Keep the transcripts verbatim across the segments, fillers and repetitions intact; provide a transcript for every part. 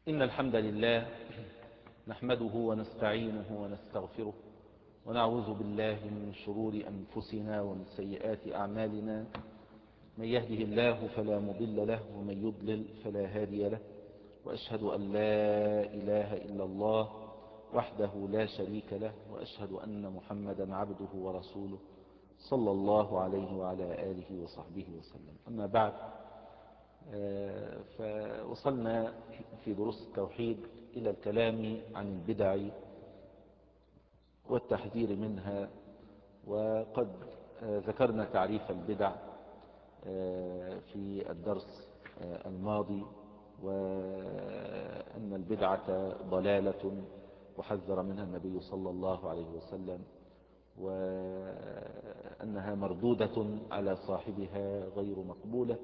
إن الحمد لله نحمده ونستعينه ونستغفره ونعوذ بالله من شرور أنفسنا ومن سيئات أعمالنا. من يهده الله فلا مضل له ومن يضلل فلا هادي له، وأشهد أن لا إله إلا الله وحده لا شريك له، وأشهد أن محمدا عبده ورسوله صلى الله عليه وعلى آله وصحبه وسلم. أما بعد، فوصلنا في دروس التوحيد إلى الكلام عن البدع والتحذير منها، وقد ذكرنا تعريف البدع في الدرس الماضي، وأن البدعة ضلالة وحذر منها النبي صلى الله عليه وسلم، وأنها مردودة على صاحبها غير مقبولة.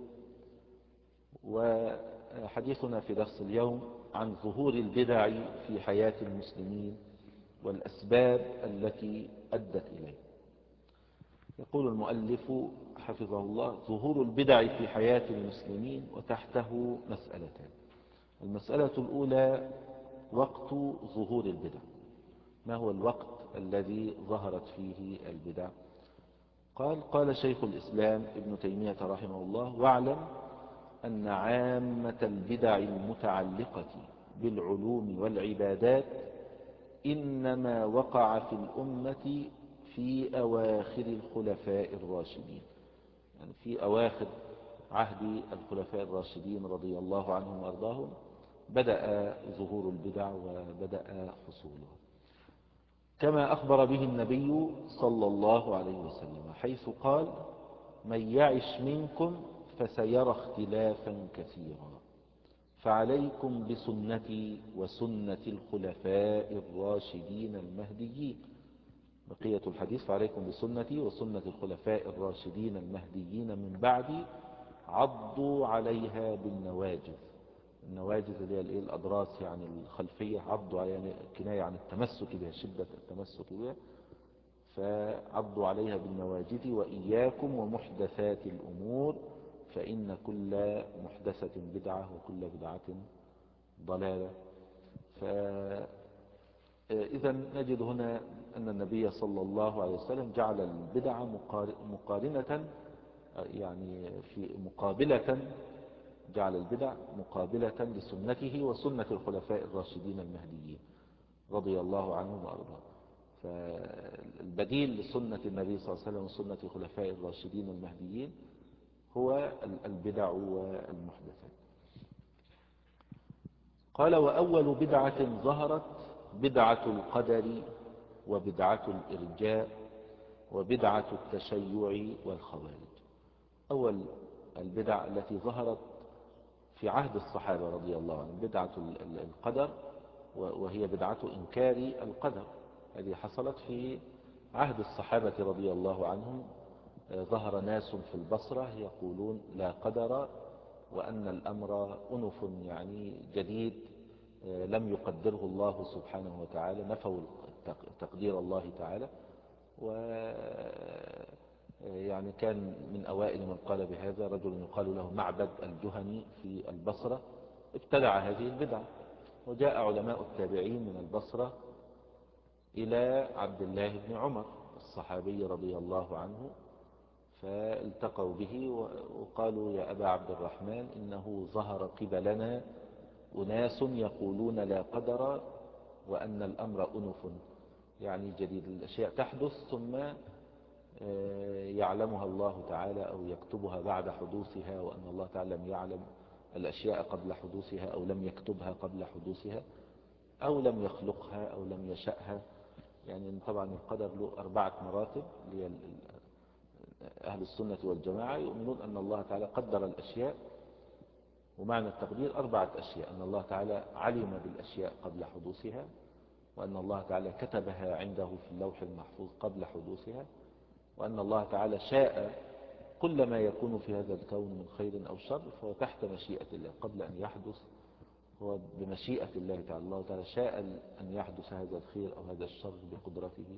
وحديثنا في درس اليوم عن ظهور البدع في حياة المسلمين والأسباب التي أدت إليه. يقول المؤلف حفظه الله: ظهور البدع في حياة المسلمين، وتحته مسألتان. المسألة الأولى: وقت ظهور البدع. ما هو الوقت الذي ظهرت فيه البدع؟ قال قال شيخ الإسلام ابن تيمية رحمه الله: واعلم أن عامة البدع المتعلقة بالعلوم والعبادات إنما وقع في الأمة في أواخر الخلفاء الراشدين، يعني في أواخر عهد الخلفاء الراشدين رضي الله عنهم وأرضاهم بدأ ظهور البدع وبدأ حصولها، كما أخبر به النبي صلى الله عليه وسلم، حيث قال: من يعش منكم فسيرى اختلافا كثيرا، فعليكم بسنتي وسنة الخلفاء الراشدين المهديين. بقية الحديث: فعليكم بسنتي وسنة الخلفاء الراشدين المهديين من بعدي عضوا عليها بالنواجذ. النواجذ اللي هي الأضراس، يعني الخلفية، عضوا يعني كناية عن التمسك بها، شدة التمسك بها، فعضوا عليها بالنواجذ. وإياكم ومحدثات الأمور، فإن كل محدثة بدعة وكل بدعة ضلالة. فإذا نجد هنا أن النبي صلى الله عليه وسلم جعل البدع مقارنة، يعني في مقابلة، جعل البدع مقابلة لسنته وسنة الخلفاء الراشدين المهديين رضي الله عنهم وأرضاهم. فالبديل لسنة النبي صلى الله عليه وسلم وسنة الخلفاء الراشدين المهديين هو البدع والمحدثات. قال: وأول بدعة ظهرت بدعة القدر، وبدعة الإرجاء، وبدعة التشيع والخوارج. أول البدع التي ظهرت في عهد الصحابة رضي الله عنهم بدعة القدر، وهي بدعة إنكار القدر. هذه حصلت في عهد الصحابة رضي الله عنهم. ظهر ناس في البصرة يقولون لا قدر، وأن الأمر أنف، يعني جديد لم يقدره الله سبحانه وتعالى، نفوا تقدير الله تعالى. و يعني كان من أوائل من قال بهذا رجل يقال له معبد الجهني في البصرة، ابتدع هذه البدعة. وجاء علماء التابعين من البصرة إلى عبد الله بن عمر الصحابي رضي الله عنه، فالتقوا به وقالوا: يا أبا عبد الرحمن، إنه ظهر قبلنا أناس يقولون لا قدر، وأن الأمر أنف، يعني جديد، الأشياء تحدث ثم يعلمها الله تعالى أو يكتبها بعد حدوثها، وأن الله تعالى لم يعلم الأشياء قبل حدوثها، أو لم يكتبها قبل حدوثها، أو لم يخلقها، أو لم يشأها. يعني طبعا القدر له أربعة مراتب. أهل السنة والجماعة يؤمنون أن الله تعالى قدر الأشياء، ومعنى التقدير أربعة أشياء: أن الله تعالى علم بالأشياء قبل حدوثها، وأن الله تعالى كتبها عنده في اللوح المحفوظ قبل حدوثها، وأن الله تعالى شاء كل ما يكون في هذا الكون من خير أو شر فهو تحت مشيئة الله قبل أن يحدث، هو بمشيئة الله تعالى. الله تعالى شاء أن يحدث هذا الخير أو هذا الشر بقدرته.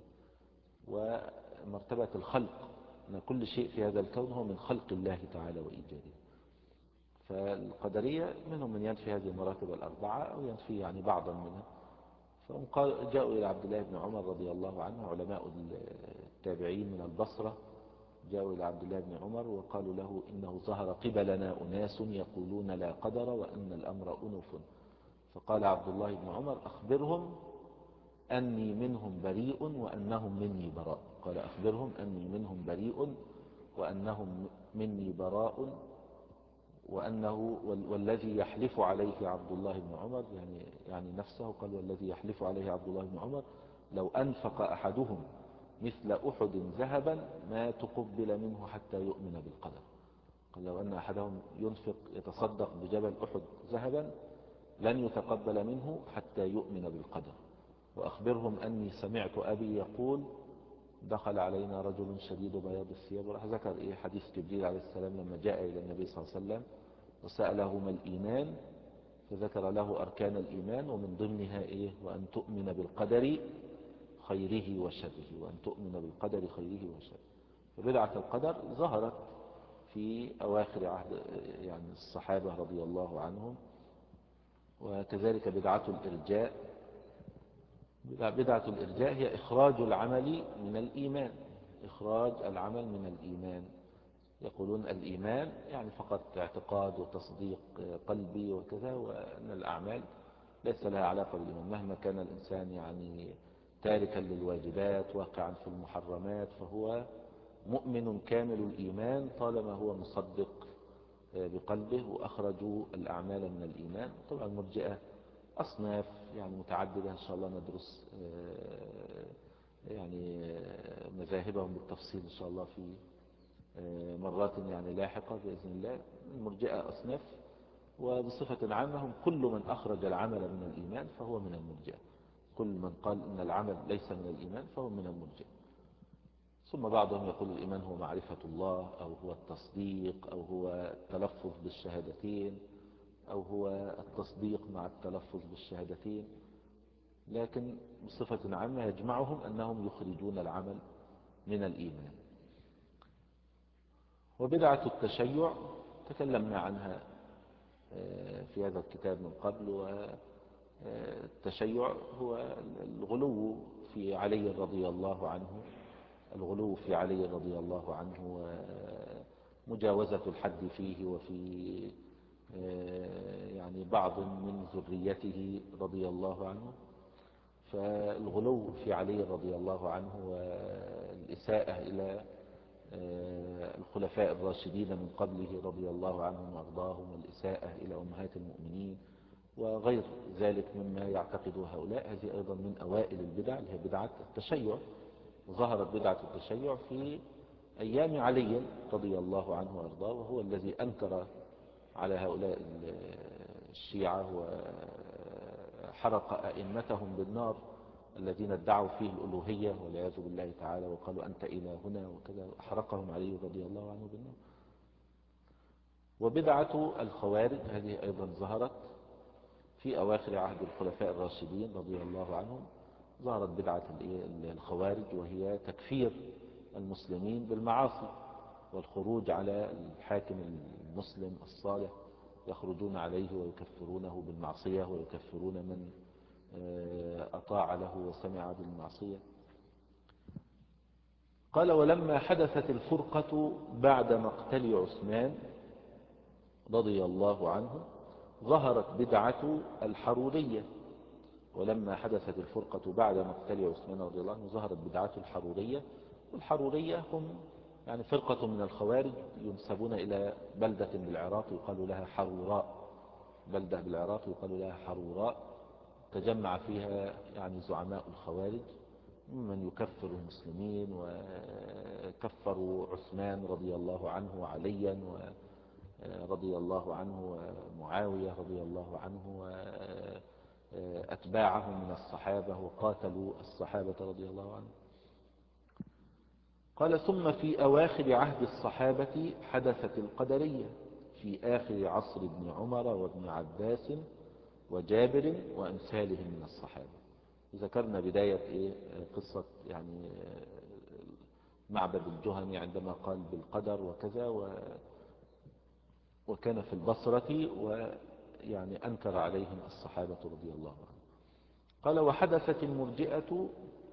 ومرتبة الخلق، أن كل شيء في هذا الكون هو من خلق الله تعالى وإيجاده. فالقدرية منهم من ينفي هذه المراتب الأربعة أو ينفي يعني بعضا منها. فهم قال جاءوا إلى عبد الله بن عمر رضي الله عنه، علماء التابعين من البصرة، جاءوا إلى عبد الله بن عمر وقالوا له إنه ظهر قبلنا أناس يقولون لا قدر وأن الأمر أنف. فقال عبد الله بن عمر أخبرهم أني منهم بريء وأنهم مني براء. قال أخبرهم أني منهم بريء وأنهم مني براء، وأنه والذي يحلف عليه عبد الله بن عمر يعني يعني نفسه، قال والذي يحلف عليه عبد الله بن عمر لو أنفق أحدهم مثل أحد ذهبا ما تقبل منه حتى يؤمن بالقدر. قال لو أن أحدهم ينفق يتصدق بجبل أحد ذهبا لن يتقبل منه حتى يؤمن بالقدر. وأخبرهم أني سمعت أبي يقول دخل علينا رجل شديد بياض الثياب، وراح ذكر إيه حديث جبريل عليه السلام لما جاء إلى النبي صلى الله عليه وسلم وسأله ما الإيمان، فذكر له أركان الإيمان ومن ضمنها إيه وأن تؤمن بالقدر خيره وشره، وأن تؤمن بالقدر خيره وشره. فبدعة القدر ظهرت في أواخر عهد يعني الصحابة رضي الله عنهم، وكذلك بدعة الإرجاء. بدعة الإرجاء هي إخراج العمل من الإيمان، إخراج العمل من الإيمان. يقولون الإيمان يعني فقط اعتقاد وتصديق قلبي وكذا، وأن الأعمال ليس لها علاقة بالإيمان. مهما كان الإنسان يعني تاركا للواجبات واقعا في المحرمات فهو مؤمن كامل الإيمان طالما هو مصدق بقلبه، وأخرجوا الأعمال من الإيمان. طبعا المرجئة أصناف يعني متعددة، إن شاء الله ندرس يعني مذاهبهم بالتفصيل إن شاء الله في مرات يعني لاحقة بإذن الله. المرجئة أصناف، وبصفة عامة هم كل من أخرج العمل من الإيمان فهو من المرجئة. كل من قال إن العمل ليس من الإيمان فهو من المرجئة. ثم بعضهم يقول الإيمان هو معرفة الله، أو هو التصديق، أو هو التلفظ بالشهادتين، أو هو التصديق مع التلفظ بالشهادتين. لكن بصفة عامة يجمعهم أنهم يخرجون العمل من الإيمان. وبدعة التشيع تكلمنا عنها في هذا الكتاب من قبل. والتشيع هو الغلو في علي رضي الله عنه، الغلو في علي رضي الله عنه ومجاوزة الحد فيه وفي يعني بعض من ذريته رضي الله عنه. فالغلو في علي رضي الله عنه والإساءة إلى الخلفاء الراشدين من قبله رضي الله عنهم وأرضاهم، والإساءة إلى أمهات المؤمنين وغير ذلك مما يعتقده هؤلاء، هذه أيضا من أوائل البدع اللي هي بدعة التشيع. ظهرت بدعة التشيع في أيام علي رضي الله عنه وأرضاه، وهو الذي أنكر على هؤلاء الشيعة وحرق أئمتهم بالنار الذين ادعوا فيه الألوهية والعياذ بالله تعالى، وقالوا أنت إلهنا وكذا، أحرقهم علي رضي الله عنه بالنار. وبدعة الخوارج هذه أيضا ظهرت في أواخر عهد الخلفاء الراشدين رضي الله عنهم. ظهرت بدعة الخوارج وهي تكفير المسلمين بالمعاصي والخروج على الحاكم المسلم الصالح، يخرجون عليه ويكفرونه بالمعصية ويكفرون من أطاع له وسمع بالمعصية. قال ولما حدثت الفرقة بعد مقتل عثمان رضي الله عنه ظهرت بدعة الحرورية. ولما حدثت الفرقة بعد مقتل عثمان رضي الله عنه ظهرت بدعة الحرورية. والحرورية هم يعني فرقة من الخوارج ينسبون إلى بلدة بالعراق يقال لها حروراء، بلدة بالعراق يقال لها حروراء، تجمع فيها يعني زعماء الخوارج من يكفر المسلمين، وكفروا عثمان رضي الله عنه وعليا رضي الله عنه ومعاوية رضي الله عنه وأتباعهم من الصحابة، وقاتلوا الصحابة رضي الله عنهم. قال ثم في أواخر عهد الصحابة حدثت القدرية في آخر عصر ابن عمر وابن عباس وجابر وأمثالهم من الصحابة. ذكرنا بداية إيه قصة يعني معبد الجهني عندما قال بالقدر وكذا، وكان في البصرة، ويعني أنكر عليهم الصحابة رضي الله عنهم. قال وحدثت المرجئة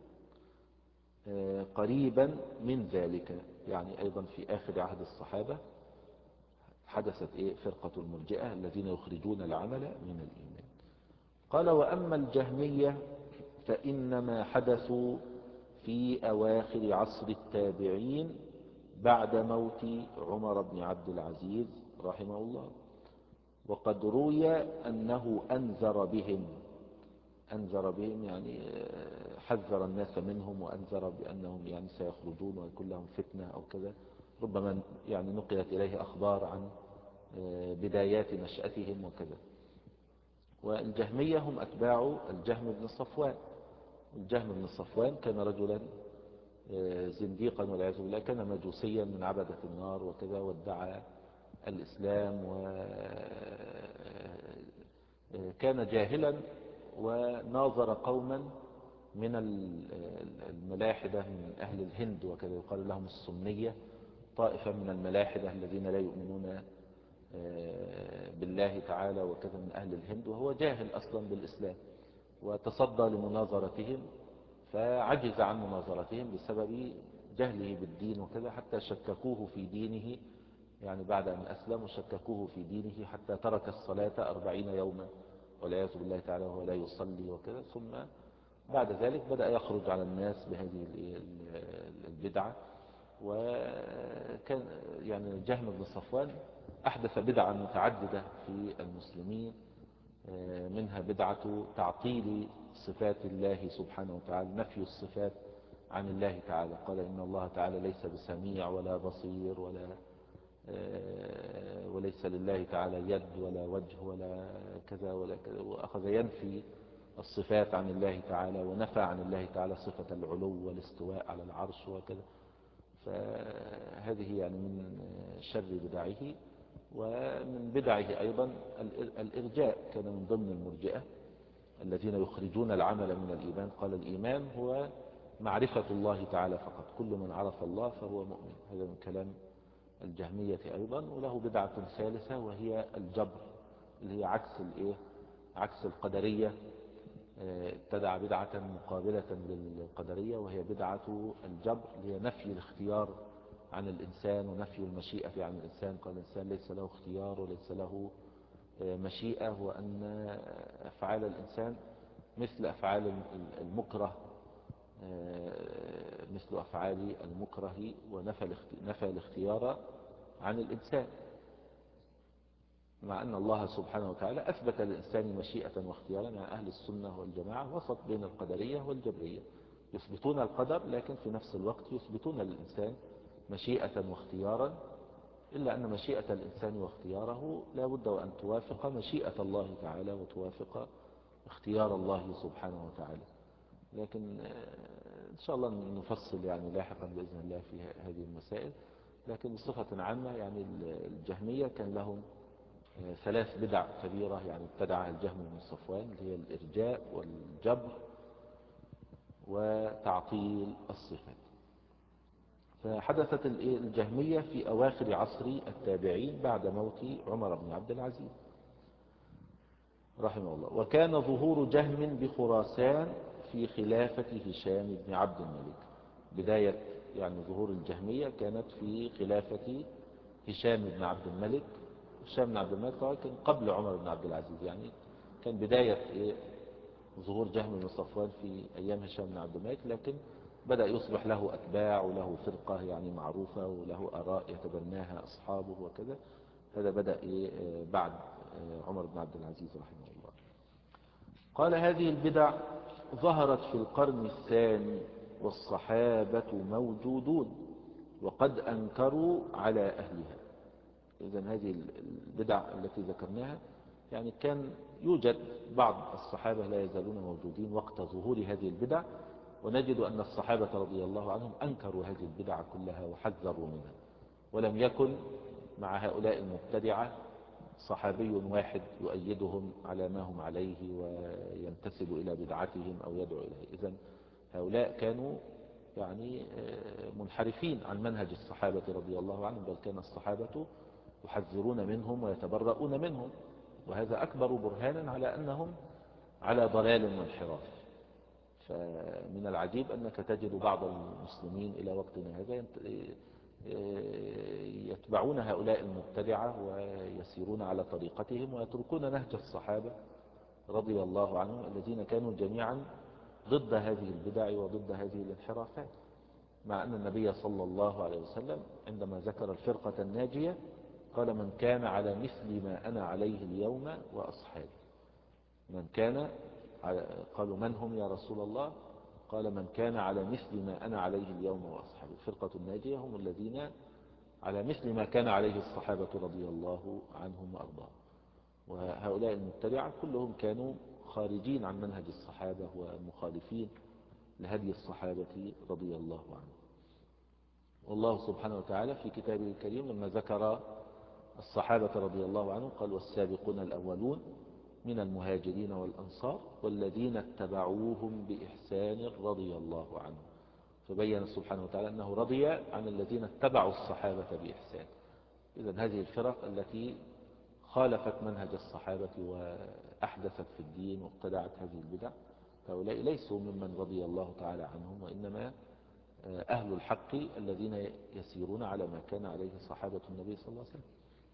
قريبا من ذلك، يعني أيضا في آخر عهد الصحابة حدثت إيه فرقة المرجئة الذين يخرجون العمل من الإيمان. قال وأما الجهمية فإنما حدثوا في أواخر عصر التابعين بعد موت عمر بن عبد العزيز رحمه الله، وقد روي أنه أنذر بهم، أنذر بهم يعني حذر الناس منهم، وأنذر بأنهم يعني سيخرجون ويكون لهم فتنة أو كذا. ربما يعني نقلت إليه أخبار عن بدايات نشأتهم وكذا. والجهمية هم أتباع الجهم بن صفوان. الجهم بن صفوان كان رجلا زنديقا والعياذ بالله، كان مجوسيا من عبدة النار وكذا، وادعى الإسلام وكان جاهلا، وناظر قوما من الملاحدة من أهل الهند وكذا، يقال لهم السنية، طائفة من الملاحدة الذين لا يؤمنون بالله تعالى وكذا من أهل الهند، وهو جاهل أصلا بالإسلام، وتصدى لمناظرتهم فعجز عن مناظرتهم بسبب جهله بالدين وكذا، حتى شككوه في دينه، يعني بعد أن أسلم شككوه في دينه حتى ترك الصلاة أربعين يوما والعياذ بالله تعالى وهو لا يصلي وكذا. ثم بعد ذلك بدأ يخرج على الناس بهذه البدعة. وكان يعني جهم بن صفوان أحدث بدعة متعددة في المسلمين، منها بدعة تعطيل صفات الله سبحانه وتعالى، نفي الصفات عن الله تعالى. قال إن الله تعالى ليس بسميع ولا بصير ولا وليس لله تعالى يد ولا وجه ولا كذا ولا كذا، وأخذ ينفي الصفات عن الله تعالى، ونفى عن الله تعالى صفة العلو والاستواء على العرش وكذا. فهذه يعني من شر بدعه. ومن بدعه أيضا الإرجاء، كان من ضمن المرجئة الذين يخرجون العمل من الإيمان. قال الإيمان هو معرفة الله تعالى فقط، كل من عرف الله فهو مؤمن. هذا من كلام الجهمية أيضا. وله بدعة ثالثة وهي الجبر، اللي هي عكس الإيه؟ عكس القدرية. ابتدع بدعة مقابلة للقدرية وهي بدعة الجبر، اللي هي نفي الاختيار عن الإنسان ونفي المشيئة عن الإنسان. قال الإنسان ليس له اختيار وليس له مشيئة، وأن أفعال الإنسان مثل أفعال المكره، مثل أفعال المكره، ونفى الاختيار عن الإنسان، مع أن الله سبحانه وتعالى أثبت للإنسان مشيئة واختيارا. يعني أهل السنة والجماعة وسط بين القدرية والجبرية، يثبتون القدر لكن في نفس الوقت يثبتون للإنسان مشيئة واختيارا، إلا أن مشيئة الإنسان واختياره لا بد وأن توافق مشيئة الله تعالى وتوافق اختيار الله سبحانه وتعالى. لكن إن شاء الله نفصل يعني لاحقا بإذن الله في هذه المسائل. لكن بصفة عامة يعني الجهمية كان لهم ثلاث بدع كبيرة يعني ابتدعها الجهم بن صفوان، اللي هي الإرجاء والجبر وتعطيل الصفات. فحدثت الجهمية في أواخر عصر التابعين بعد موت عمر بن عبد العزيز رحمه الله. وكان ظهور جهم بخراسان في خلافة هشام بن عبد الملك. بداية يعني ظهور الجهمية كانت في خلافة هشام بن عبد الملك. هشام بن عبد الملك طبعا كان قبل عمر بن عبد العزيز، يعني كان بداية ظهور جهم بن صفوان في أيام هشام بن عبد الملك، لكن بدأ يصبح له أتباع وله فرقة يعني معروفة وله آراء يتبناها أصحابه وكذا. هذا بدأ بعد عمر بن عبد العزيز رحمه الله. قال هذه البدع ظهرت في القرن الثاني والصحابة موجودون وقد أنكروا على أهلها. إذن هذه البدع التي ذكرناها يعني كان يوجد بعض الصحابة لا يزالون موجودين وقت ظهور هذه البدع، ونجد أن الصحابة رضي الله عنهم أنكروا هذه البدع كلها وحذروا منها. ولم يكن مع هؤلاء المبتدعة صحابي واحد يؤيدهم على ما هم عليه وينتسب إلى بدعتهم أو يدعو إليه. إذن هؤلاء كانوا يعني منحرفين عن منهج الصحابة رضي الله عنهم، بل كان الصحابة يحذرون منهم ويتبرؤون منهم، وهذا أكبر برهان على أنهم على ضلال وانحراف. فمن العجيب أنك تجد بعض المسلمين إلى وقتنا هذا يتبعون هؤلاء المبتدعة ويسيرون على طريقتهم ويتركون نهج الصحابة رضي الله عنهم الذين كانوا جميعا ضد هذه البدع وضد هذه الانحرافات، مع أن النبي صلى الله عليه وسلم عندما ذكر الفرقة الناجية قال: من كان على مثل ما أنا عليه اليوم وأصحابي. من كان على قالوا: من هم يا رسول الله؟ قال: من كان على مثل ما أنا عليه اليوم وأصحابي. الفرقة الناجية هم الذين على مثل ما كان عليه الصحابة رضي الله عنهم وأرضاهم. وهؤلاء المبتدعة كلهم كانوا خارجين عن منهج الصحابة ومخالفين لهدي الصحابة رضي الله عنهم. والله سبحانه وتعالى في كتابه الكريم لما ذكر الصحابة رضي الله عنهم قال: والسابقون الأولون من المهاجرين والأنصار والذين اتبعوهم بإحسان رضي الله عنهم. فبين سبحانه وتعالى أنه رضي عن الذين اتبعوا الصحابة بإحسان. إذن هذه الفرق التي خالفت منهج الصحابة وأحدثت في الدين وابتدعت هذه البدع، هؤلاء ليسوا ممن رضي الله تعالى عنهم، وإنما أهل الحق الذين يسيرون على ما كان عليه صحابة النبي صلى الله عليه وسلم.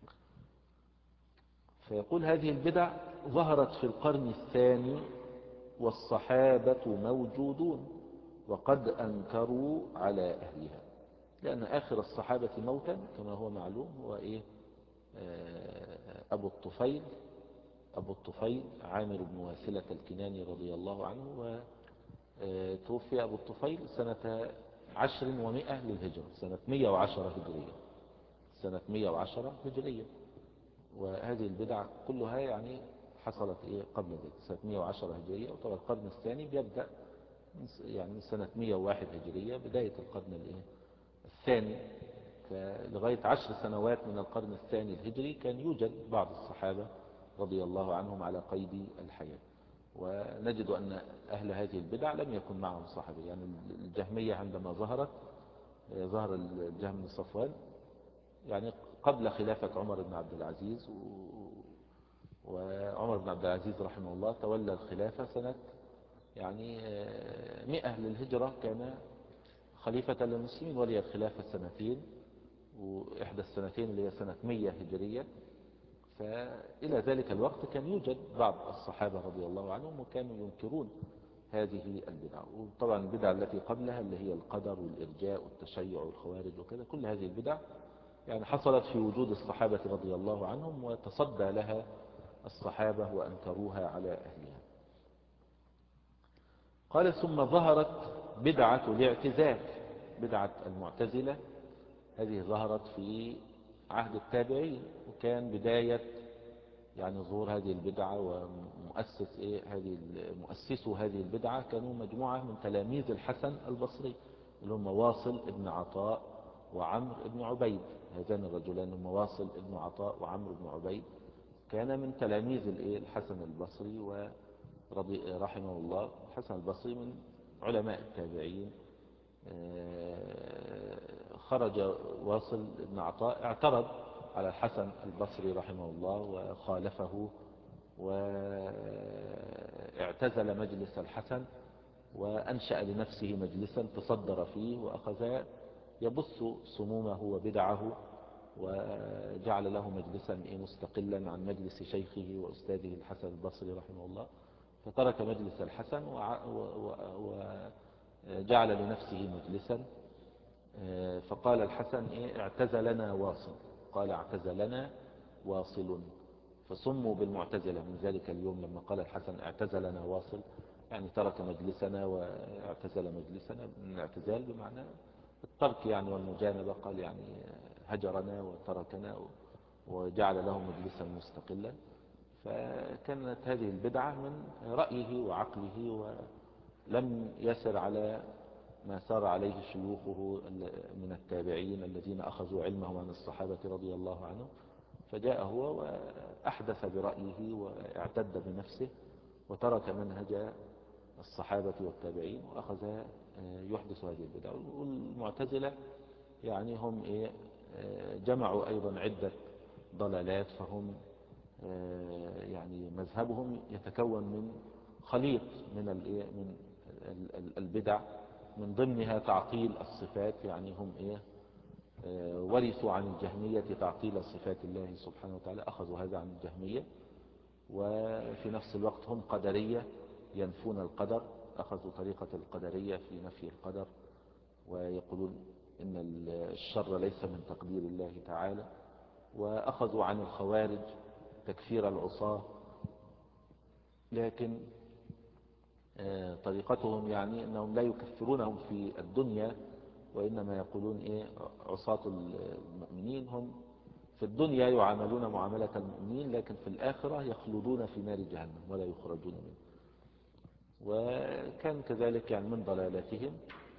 فيقول: هذه البدع ظهرت في القرن الثاني والصحابة موجودون وقد أنكروا على أهلها. لأن آخر الصحابة موتا كما هو معلوم هو إيه؟ أبو الطفيل أبو الطفيل عامر بن واثلة الكناني رضي الله عنه، وتوفي أبو الطفيل سنة عشر ومئة للهجرة، سنة مئة وعشرة هجرية سنة مئة وعشرة هجرية. وهذه البدع كلها يعني حصلت إيه قبل ذلك سنة مئة وعشرة هجرية. وطبعا القرن الثاني بيبدأ يعني سنة مئة وواحد هجرية، بداية القرن الإيه الثاني. فلغاية عشر سنوات من القرن الثاني الهجري كان يوجد بعض الصحابة رضي الله عنهم على قيد الحياة. ونجد أن أهل هذه البدع لم يكن معهم صحابة. يعني الجهمية عندما ظهرت ظهر الجهم بن صفوان يعني قبل خلافة عمر بن عبد العزيز، وعمر بن عبد العزيز رحمه الله تولى الخلافة سنة يعني مئة للهجرة، كان خليفة للمسلمين، ولي الخلافة سنتين، وإحدى السنتين اللي هي سنة مئة هجرية. فإلى ذلك الوقت كان يوجد بعض الصحابة رضي الله عنهم وكانوا ينكرون هذه البدع. وطبعا البدع التي قبلها اللي هي القدر والإرجاء والتشيع والخوارج وكذا، كل هذه البدع يعني حصلت في وجود الصحابة رضي الله عنهم، وتصدى لها الصحابة وأنكروها على أهلها. قال: ثم ظهرت بدعة الاعتزال، بدعة المعتزلة. هذه ظهرت في عهد التابعين، وكان بداية يعني ظهور هذه البدعة ومؤسس إيه هذه مؤسسوا هذه البدعة كانوا مجموعة من تلاميذ الحسن البصري اللي هم واصل ابن عطاء وعمر ابن عبيد. هذان الرجلان هم واصل ابن عطاء وعمر ابن عبيد، كان من تلاميذ الإيه الحسن البصري ورضي رحمه الله. الحسن البصري من علماء التابعين. خرج واصل ابن عطاء اعترض على الحسن البصري رحمه الله وخالفه، واعتزل مجلس الحسن وأنشأ لنفسه مجلسا تصدر فيه، وأخذ يبث سمومه وبدعه، وجعل له مجلسا مستقلا عن مجلس شيخه وأستاذه الحسن البصري رحمه الله. فترك مجلس الحسن وجعل لنفسه مجلسا. فقال الحسن: اعتزلنا واصل. قال: اعتزلنا واصل. فسموا بالمعتزلة من ذلك اليوم لما قال الحسن: اعتزلنا واصل، يعني ترك مجلسنا واعتزل مجلسنا. من الاعتزال بمعنى الترك يعني والمجانبة. قال يعني هجرنا وتركنا وجعل له مجلسا مستقلا. فكانت هذه البدعة من رأيه وعقله، ولم يسر على ما سار عليه شيوخه من التابعين الذين أخذوا علمهم عن الصحابة رضي الله عنهم. فجاء هو وأحدث برأيه واعتد بنفسه وترك منهج الصحابة والتابعين وأخذ يحدث هذه البدع. والمعتزلة يعني هم جمعوا أيضا عدة ضلالات، فهم يعني مذهبهم يتكون من خليط من من البدع، من ضمنها تعطيل الصفات. يعني هم إيه ورثوا عن الجهمية تعطيل صفات الله سبحانه وتعالى، أخذوا هذا عن الجهمية. وفي نفس الوقت هم قدرية ينفون القدر، أخذوا طريقة القدرية في نفي القدر، ويقولون إن الشر ليس من تقدير الله تعالى. وأخذوا عن الخوارج تكفير العصاة، لكن طريقتهم يعني أنهم لا يكفرونهم في الدنيا، وإنما يقولون إيه عصاة المؤمنين هم في الدنيا يعاملون معاملة المؤمنين، لكن في الآخرة يخلدون في نار جهنم ولا يخرجون منه. وكان كذلك يعني من ضلالاتهم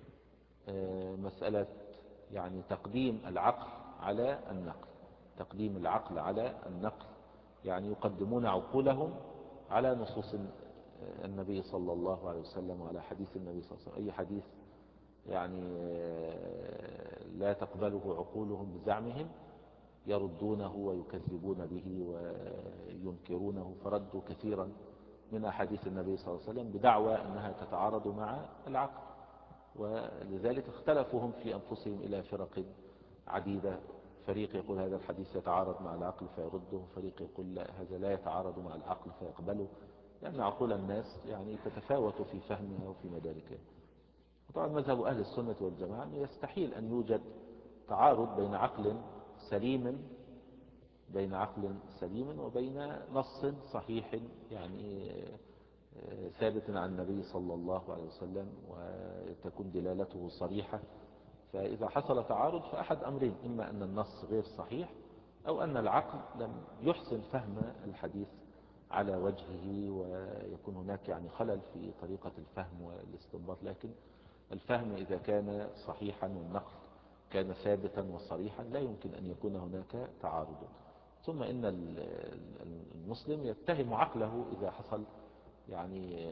مسألة يعني تقديم العقل على النقل، تقديم العقل على النقل، يعني يقدمون عقولهم على نصوص النبي صلى الله عليه وسلم وعلى حديث النبي صلى الله عليه وسلم. أي حديث يعني لا تقبله عقولهم بزعمهم يردونه ويكذبون به وينكرونه، فردوا كثيرا من أحاديث النبي صلى الله عليه وسلم بدعوى أنها تتعارض مع العقل. ولذلك اختلفوا هم في أنفسهم إلى فرق عديدة، فريق يقول هذا الحديث يتعارض مع العقل فيرده، فريق يقول لا هذا لا يتعارض مع العقل فيقبله، لأن عقول الناس يعني تتفاوت في فهمها وفي مداركها. وطبعا مذهب أهل السنة والجماعة أنه يستحيل أن يوجد تعارض بين عقل سليم بين عقل سليم وبين نص صحيح يعني ثابت عن النبي صلى الله عليه وسلم وتكون دلالته صريحة. فإذا حصل تعارض فأحد أمرين: إما أن النص غير صحيح، أو أن العقل لم يحسن فهم الحديث على وجهه، ويكون هناك يعني خلل في طريقة الفهم والاستنباط. لكن الفهم إذا كان صحيحا والنقل كان ثابتا وصريحا لا يمكن أن يكون هناك تعارض. ثم إن المسلم يتهم عقله إذا حصل يعني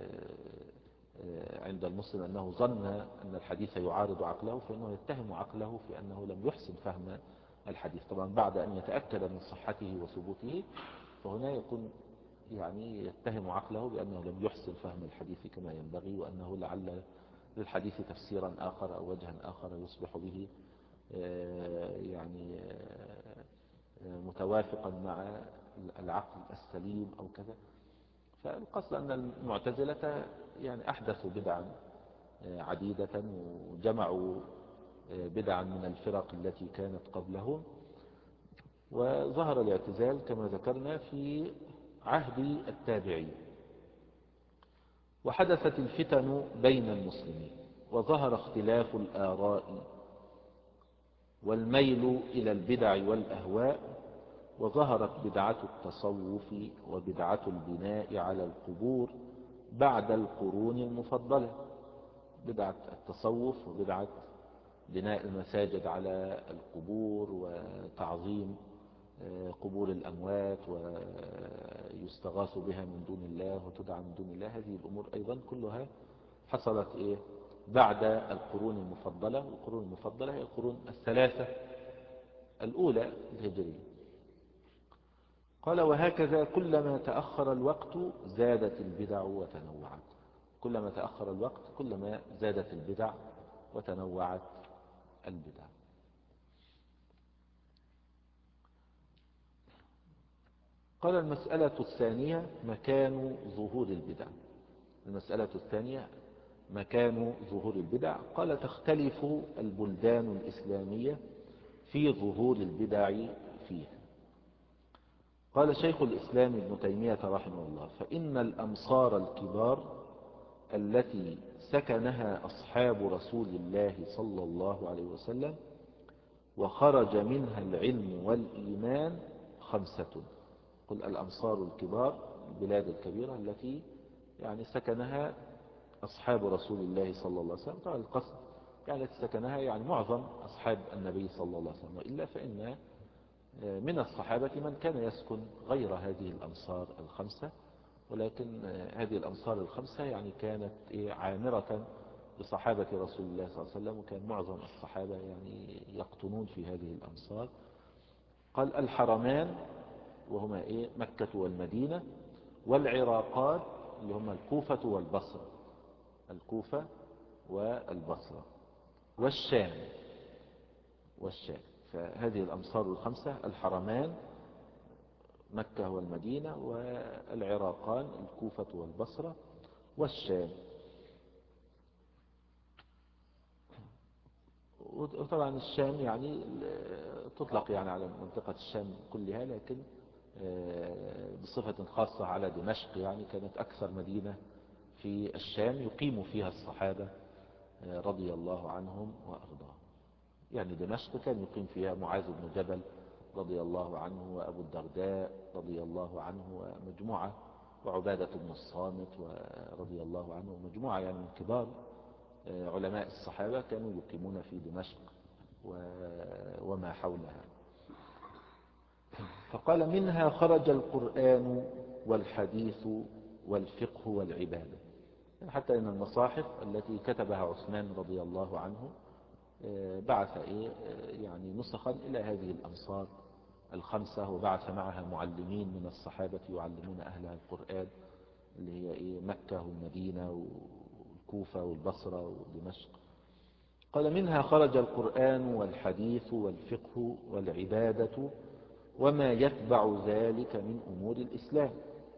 عند المسلم أنه ظن أن الحديث يعارض عقله، فإنه يتهم عقله في أنه لم يحسن فهم الحديث. طبعا بعد أن يتأكد من صحته وثبوته فهنا يكون يعني يتهم عقله بأنه لم يحسن فهم الحديث كما ينبغي، وأنه لعل للحديث تفسيرا آخر أو وجها آخر يصبح به يعني متوافقا مع العقل السليم أو كذا. فالقصد أن المعتزلة يعني أحدثوا بدعا عديدة وجمعوا بدعا من الفرق التي كانت قبلهم. وظهر الاعتزال كما ذكرنا في عهد التابعين، وحدثت الفتن بين المسلمين، وظهر اختلاف الآراء والميل إلى البدع والأهواء، وظهرت بدعة التصوف وبدعة البناء على القبور بعد القرون المفضلة. بدعة التصوف وبدعة بناء المساجد على القبور وتعظيم قبور الأموات ويستغاث بها من دون الله وتدعى من دون الله، هذه الأمور أيضا كلها حصلت إيه بعد القرون المفضلة. والقرون المفضلة هي القرون الثلاثة الأولى الهجرية. قال: وهكذا كلما تأخر الوقت زادت البدع وتنوعت. كلما تأخر الوقت كلما زادت البدع وتنوعت البدع. قال: المسألة الثانية مكان ظهور البدع. المسألة الثانية مكان ظهور البدع. قال: تختلف البلدان الإسلامية في ظهور البدع فيها. قال شيخ الإسلام ابن تيمية رحمه الله: فإن الأمصار الكبار التي سكنها أصحاب رسول الله صلى الله عليه وسلم وخرج منها العلم والإيمان خمسة. قل الأمصار الكبار، البلاد الكبيرة التي يعني سكنها أصحاب رسول الله صلى الله عليه وسلم. طبعا القصد يعني التي سكنها يعني معظم أصحاب النبي صلى الله عليه وسلم، وإلا فإن من الصحابة من كان يسكن غير هذه الأمصار الخمسة، ولكن هذه الأمصار الخمسة يعني كانت عامرة بصحابة رسول الله صلى الله عليه وسلم، وكان معظم الصحابة يعني يقطنون في هذه الأمصار. قال الحرمان وهما إيه مكة والمدينة، والعراقات اللي هما الكوفة والبصرة، الكوفة والبصرة، والشام والشام. فهذه الأمصار الخمسة: الحرمان مكة والمدينة، والعراقان الكوفة والبصرة، والشام. وطبعا الشام يعني تطلق يعني على منطقة الشام كلها، لكن بصفة خاصة على دمشق، يعني كانت أكثر مدينة في الشام يقيم فيها الصحابة رضي الله عنهم وأرضاهم. يعني دمشق كان يقيم فيها معاذ بن جبل رضي الله عنه، وأبو الدرداء رضي الله عنه، ومجموعة، وعبادة بن الصامت رضي الله عنه، ومجموعة يعني من كبار علماء الصحابة كانوا يقيمون في دمشق وما حولها. فقال منها خرج القرآن والحديث والفقه والعبادة. حتى إن المصاحف التي كتبها عثمان رضي الله عنه بعث إيه يعني نسخا إلى هذه الأمصار الخمسة، وبعث معها معلمين من الصحابة يعلمون أهلها القرآن، اللي هي إيه مكة والمدينة والكوفة والبصرة ودمشق. قال منها خرج القرآن والحديث والفقه والعبادة وما يتبع ذلك من أمور الإسلام.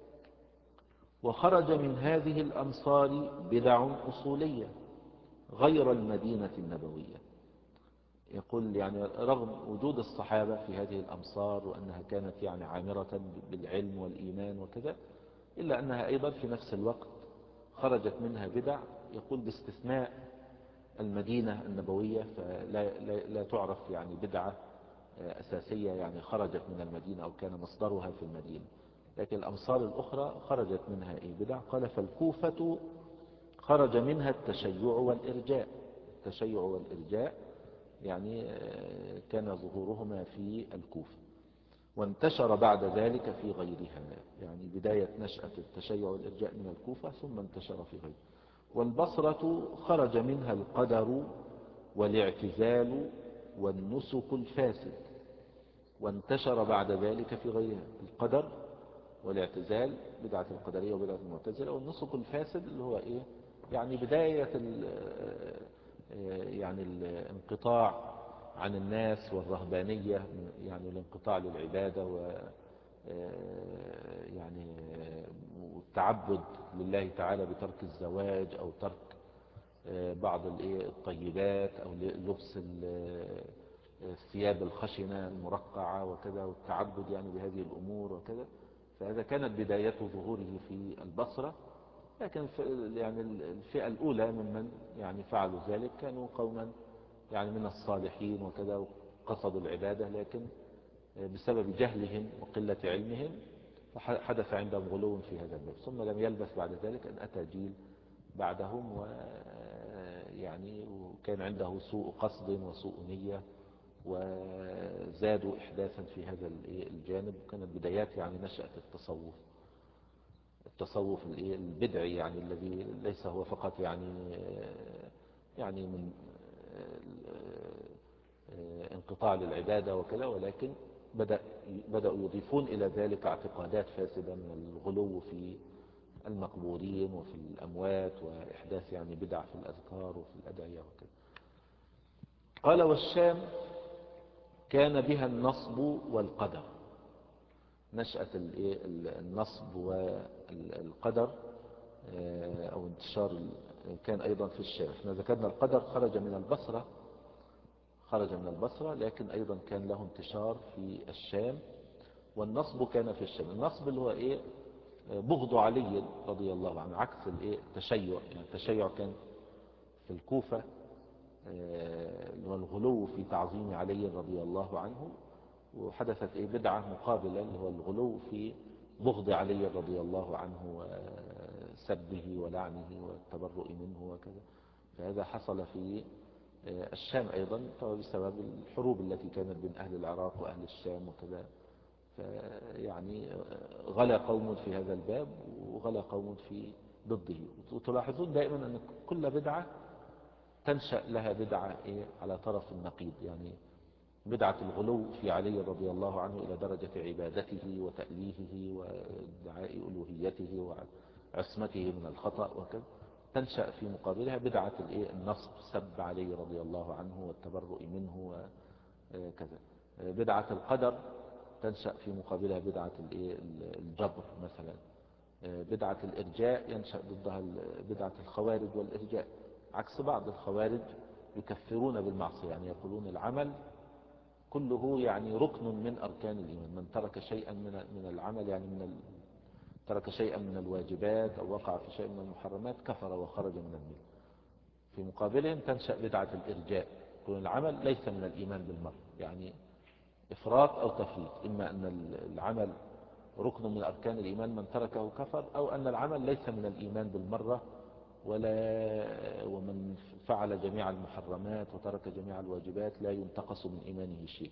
وخرج من هذه الأمصار بدع أصولية غير المدينة النبوية. يقول يعني رغم وجود الصحابة في هذه الأمصار وأنها كانت يعني عامرة بالعلم والإيمان وكذا، إلا أنها أيضا في نفس الوقت خرجت منها بدع، يقول باستثناء المدينة النبوية، فلا لا لا تعرف يعني بدعة أساسية يعني خرجت من المدينة أو كان مصدرها في المدينة، لكن الأمصار الأخرى خرجت منها إيه بدع. قال فالكوفة خرج منها التشيع والإرجاء. التشيع والإرجاء يعني كان ظهورهما في الكوفة، وانتشر بعد ذلك في غيرها، يعني بداية نشأة التشيع والإرجاء من الكوفة ثم انتشر في غيرها. والبصرة خرج منها القدر والاعتزال والنسك الفاسد، وانتشر بعد ذلك في غيرها. القدر والاعتزال بدعة القدرية وبدعة المعتزلة، والنسك الفاسد اللي هو ايه يعني بداية يعني الانقطاع عن الناس والرهبانية، يعني الانقطاع للعبادة و يعني والتعبد لله تعالى بترك الزواج أو ترك بعض الطيبات أو لبس الثياب الخشنة المرقعة وكذا، والتعبد يعني بهذه الأمور وكذا. فهذا كانت بداية ظهوره في البصرة. لكن يعني الفئة الأولى ممن يعني فعلوا ذلك كانوا قوما يعني من الصالحين وكذا، وقصدوا العبادة، لكن بسبب جهلهم وقلة علمهم فحدث عندهم غلو في هذا الباب. ثم لم يلبث بعد ذلك أن أتى جيل بعدهم ويعني وكان عنده سوء قصد وسوء نية، وزادوا إحداثا في هذا الجانب. وكانت بدايات يعني نشأة التصوف التصوف البدعي، يعني الذي ليس هو فقط يعني يعني من انقطاع للعبادة وكذا، ولكن بدأ بدأوا يضيفون إلى ذلك اعتقادات فاسدة من الغلو في المقبورين وفي الأموات، وإحداث يعني بدع في الأذكار وفي الأدعية وكذا. قال والشام كان بها النصب والقدر. نشأة النصب والقدر أو انتشار كان أيضا في الشام. احنا ذكرنا القدر خرج من البصرة خرج من البصرة لكن أيضا كان له انتشار في الشام. والنصب كان في الشام. النصب اللي هو إيه بغض علي رضي الله عنه، عكس الايه التشيع. يعني التشيع كان في الكوفة اللي هو الغلو في تعظيم علي رضي الله عنه، وحدثت ايه بدعة مقابلة اللي هو الغلو في بغض علي رضي الله عنه وسبه ولعنه والتبرؤ منه وكذا. فهذا حصل في الشام أيضا بسبب الحروب التي كانت بين أهل العراق وأهل الشام وكذا. يعني غلا قوم في هذا الباب وغلا قوم في ضده. وتلاحظون دائما أن كل بدعة تنشأ لها بدعة إيه على طرف النقيض. يعني بدعة الغلو في علي رضي الله عنه إلى درجة عبادته وتأليهه وادعاء ألوهيته وعصمته من الخطأ وكذا، تنشأ في مقابلها بدعة النصب، سب علي رضي الله عنه والتبرؤ منه وكذا. بدعة القدر تنشأ في مقابلها بدعة الجبر مثلا. بدعة الإرجاء ينشأ ضدها بدعة الخوارج والإرجاء، عكس بعض الخوارج يكفرون بالمعصية، يعني يقولون العمل كله يعني ركن من أركان الإيمان، من ترك شيئا من من العمل يعني من ال... ترك شيئا من الواجبات أو وقع في شيء من المحرمات كفر وخرج من الملة. في مقابلهم تنشأ بدعة الإرجاء، يقولون العمل ليس من الإيمان بالمرة، يعني إفراط أو تفريط، إما أن العمل ركن من أركان الإيمان من تركه كفر، أو أن العمل ليس من الإيمان بالمرة، ولا ومن فعل جميع المحرمات وترك جميع الواجبات لا ينتقص من إيمانه شيء.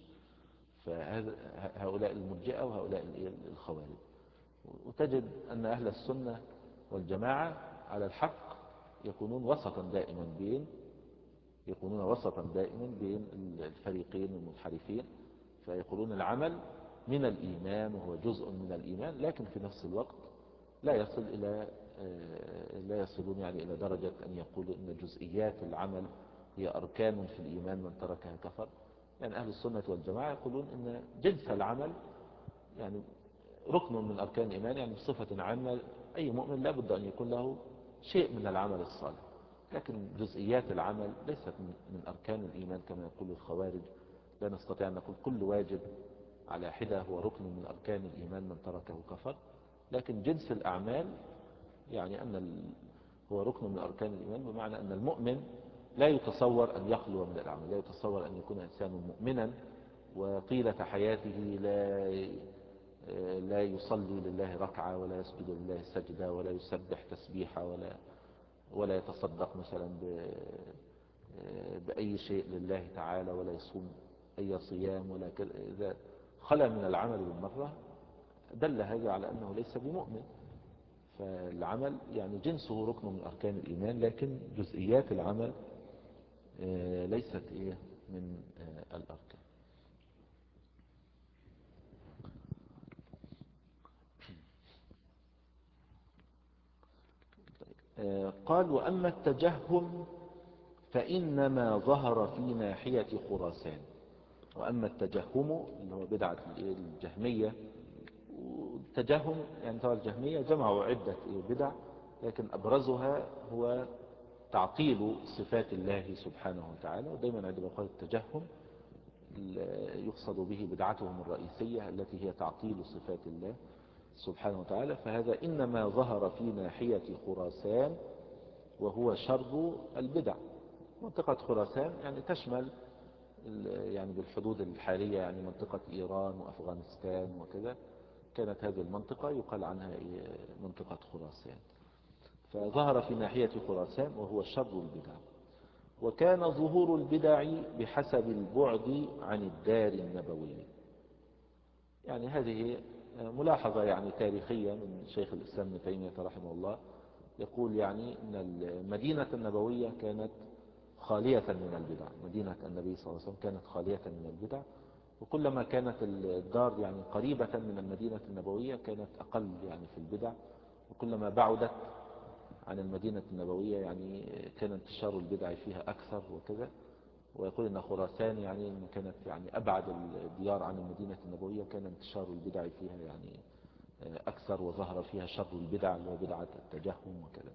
فهؤلاء المرجئة وهؤلاء الخوارج. وتجد أن أهل السنة والجماعة على الحق يكونون وسطا دائما بين يكونون وسطا دائما بين الفريقين المنحرفين، فيقولون العمل من الإيمان وهو جزء من الإيمان، لكن في نفس الوقت لا يصل إلى لا يصلون يعني إلى درجة أن يقولوا أن جزئيات العمل هي أركان في الإيمان من تركها كفر. يعني أهل السنة والجماعة يقولون أن جنس العمل يعني ركن من أركان الإيمان، يعني بصفة عامة أي مؤمن لا بد أن يكون له شيء من العمل الصالح، لكن جزئيات العمل ليست من أركان الإيمان كما يقول الخوارج. لا نستطيع أن نقول كل واجب على حدة هو ركن من أركان الإيمان من تركه كفر، لكن جنس الأعمال يعني أن ال... هو ركن من أركان الإيمان، بمعنى أن المؤمن لا يتصور أن يخلو من الأعمال، لا يتصور أن يكون إنسان مؤمنا وطيلة حياته لا لا يصلي لله ركعة ولا يسجد لله سجدة ولا يسبح تسبيحة ولا ولا يتصدق مثلا ب... بأي شيء لله تعالى ولا يصوم أي صيام ولا كذا. إذا خلى من العمل بالمرة دل هذا على أنه ليس بمؤمن. فالعمل يعني جنسه ركن من أركان الإيمان، لكن جزئيات العمل ليست إيه من الأركان. قال وأما التجهم فإنما ظهر في ناحية خراسان. وأما التجهم اللي هو بدعة الجهمية، والتجهم يعني طبعا الجهمية جمعوا عدة بدع، لكن أبرزها هو تعطيل صفات الله سبحانه وتعالى. ودايما عندما يقال التجهم يقصد به بدعتهم الرئيسية التي هي تعطيل صفات الله سبحانه وتعالى. فهذا إنما ظهر في ناحية خراسان وهو شر البدع. منطقة خراسان يعني تشمل يعني بالحدود الحالية يعني منطقة إيران وأفغانستان وكذا، كانت هذه المنطقة يقال عنها منطقة خراسان. فظهر في ناحية خراسان وهو شر البدع. وكان ظهور البدع بحسب البعد عن الدار النبوية. يعني هذه ملاحظة يعني تاريخية من شيخ الإسلام ابن تيمية رحمه الله، يقول يعني أن المدينة النبوية كانت خالية من البدع. مدينة النبي صلى الله عليه وسلم كانت خالية من البدع، وكلما كانت الدار يعني قريبة من المدينة النبوية كانت أقل يعني في البدع، وكلما بعدت عن المدينة النبوية يعني كان انتشار البدع فيها أكثر وكذا. ويقول أن خراسان يعني إن كانت يعني أبعد الديار عن المدينة النبوية كان انتشار البدع فيها يعني أكثر، وظهر فيها شر البدع اللي هو بدعة التجهم وكذا.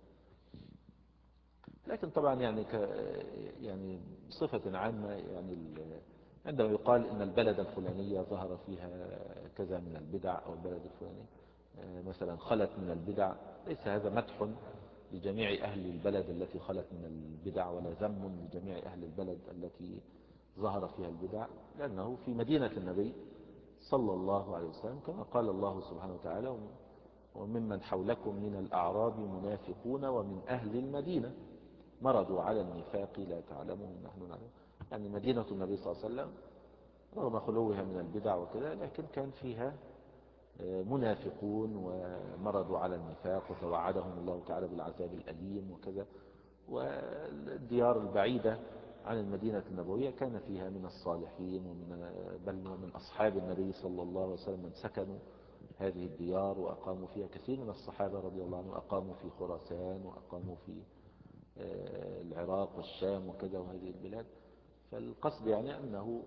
لكن طبعا يعني ك يعني بصفة عامة يعني عندما يقال إن البلد الفلانية ظهر فيها كذا من البدع، أو البلد الفلاني مثلا خلت من البدع، ليس هذا مدح لجميع أهل البلد التي خلت من البدع، ولا ذم لجميع أهل البلد التي ظهر فيها البدع، لأنه في مدينة النبي صلى الله عليه وسلم كما قال الله سبحانه وتعالى وممن حولكم من الأعراب منافقون ومن أهل المدينة مرضوا على النفاق لا تعلمهم نحن نعلم. يعني مدينة النبي صلى الله عليه وسلم رغم خلوها من البدع وكذا لكن كان فيها منافقون ومرضوا على النفاق وتوعدهم الله تعالى بالعذاب الأليم وكذا. والديار البعيدة عن المدينة النبوية كان فيها من الصالحين ومن بل ومن أصحاب النبي صلى الله عليه وسلم من سكنوا هذه الديار وأقاموا فيها. كثير من الصحابة رضي الله عنهم أقاموا في خراسان وأقاموا في العراق والشام وكذا وهذه البلاد. فالقصد يعني أنه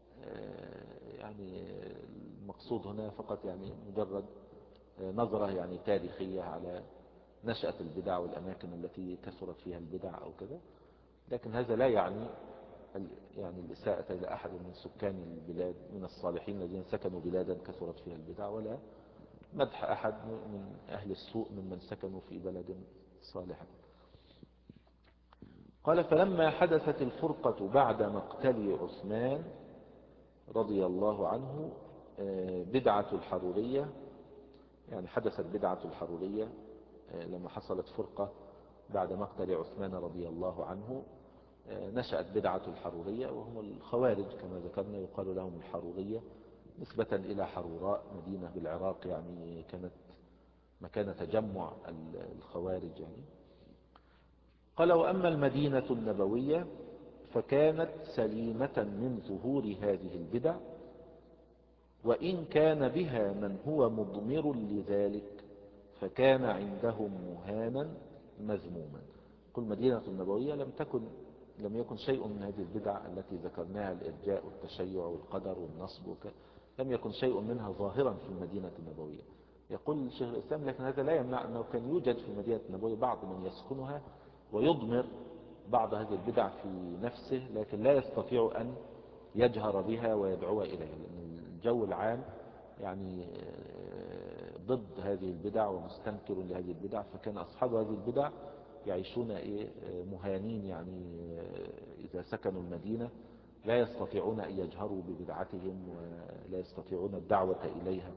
يعني المقصود هنا فقط يعني مجرد نظرة يعني تاريخية على نشأة البدع والأماكن التي كثرت فيها البدع أو كذا، لكن هذا لا يعني يعني الإساءة إلى أحد من سكان البلاد من الصالحين الذين سكنوا بلادا كثرت فيها البدع، ولا مدح أحد من أهل السوء ممن سكنوا في بلد صالح. قال فلما حدثت الفرقة بعد مقتل عثمان رضي الله عنه بدعة الحرورية، يعني حدثت بدعة الحرورية لما حصلت فرقة بعد مقتل عثمان رضي الله عنه، نشأت بدعة الحرورية وهم الخوارج كما ذكرنا، يقال لهم الحرورية نسبة إلى حروراء مدينة بالعراق، يعني كانت مكان تجمع الخوارج يعني. قال وأما المدينة النبوية فكانت سليمة من ظهور هذه البدع، وإن كان بها من هو مضمر لذلك فكان عندهم مهانا مذموما. كل مدينة النبوية لم تكن لم يكن شيء من هذه البدع التي ذكرناها، الإرجاء والتشيع والقدر والنصب وك... لم يكن شيء منها ظاهرا في المدينة النبوية. يقول شيخ الإسلام لكن هذا لا يمنع أنه كان يوجد في المدينة النبوية بعض من يسكنها ويضمر بعض هذه البدع في نفسه، لكن لا يستطيع أن يجهر بها ويدعو إليها، لأن الجو العام يعني ضد هذه البدع ومستنكر لهذه البدع، فكان أصحاب هذه البدع يعيشون إيه مهانين، يعني إذا سكنوا المدينة لا يستطيعون أن يجهروا ببدعتهم ولا يستطيعون الدعوة إليها.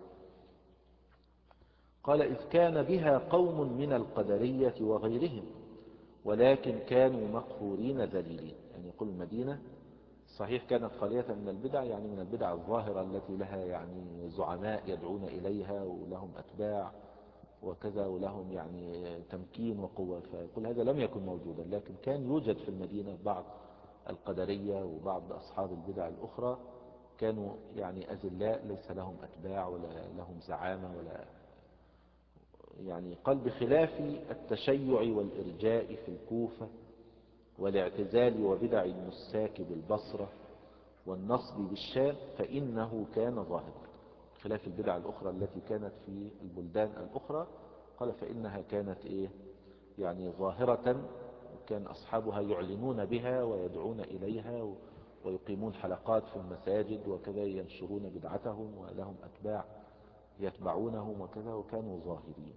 قال إذ كان بها قوم من القدرية وغيرهم ولكن كانوا مقهورين ذليلين. يعني يقول المدينة صحيح كانت خالية من البدع، يعني من البدع الظاهرة التي لها يعني زعماء يدعون إليها ولهم أتباع وكذا ولهم يعني تمكين وقوة، فيقول هذا لم يكن موجودا، لكن كان يوجد في المدينة بعض القدرية وبعض أصحاب البدع الأخرى كانوا يعني أذلاء ليس لهم أتباع ولا لهم زعامة ولا يعني. قال بخلاف التشيع والإرجاء في الكوفة والاعتزال وبدع النساك بالبصرة والنصب بالشام فإنه كان ظاهرا. خلاف البدع الأخرى التي كانت في البلدان الأخرى قال فإنها كانت إيه يعني ظاهرة، كان أصحابها يعلنون بها ويدعون إليها ويقيمون حلقات في المساجد وكذا ينشرون بدعتهم ولهم أتباع يتبعونهم وكذا وكانوا ظاهرين.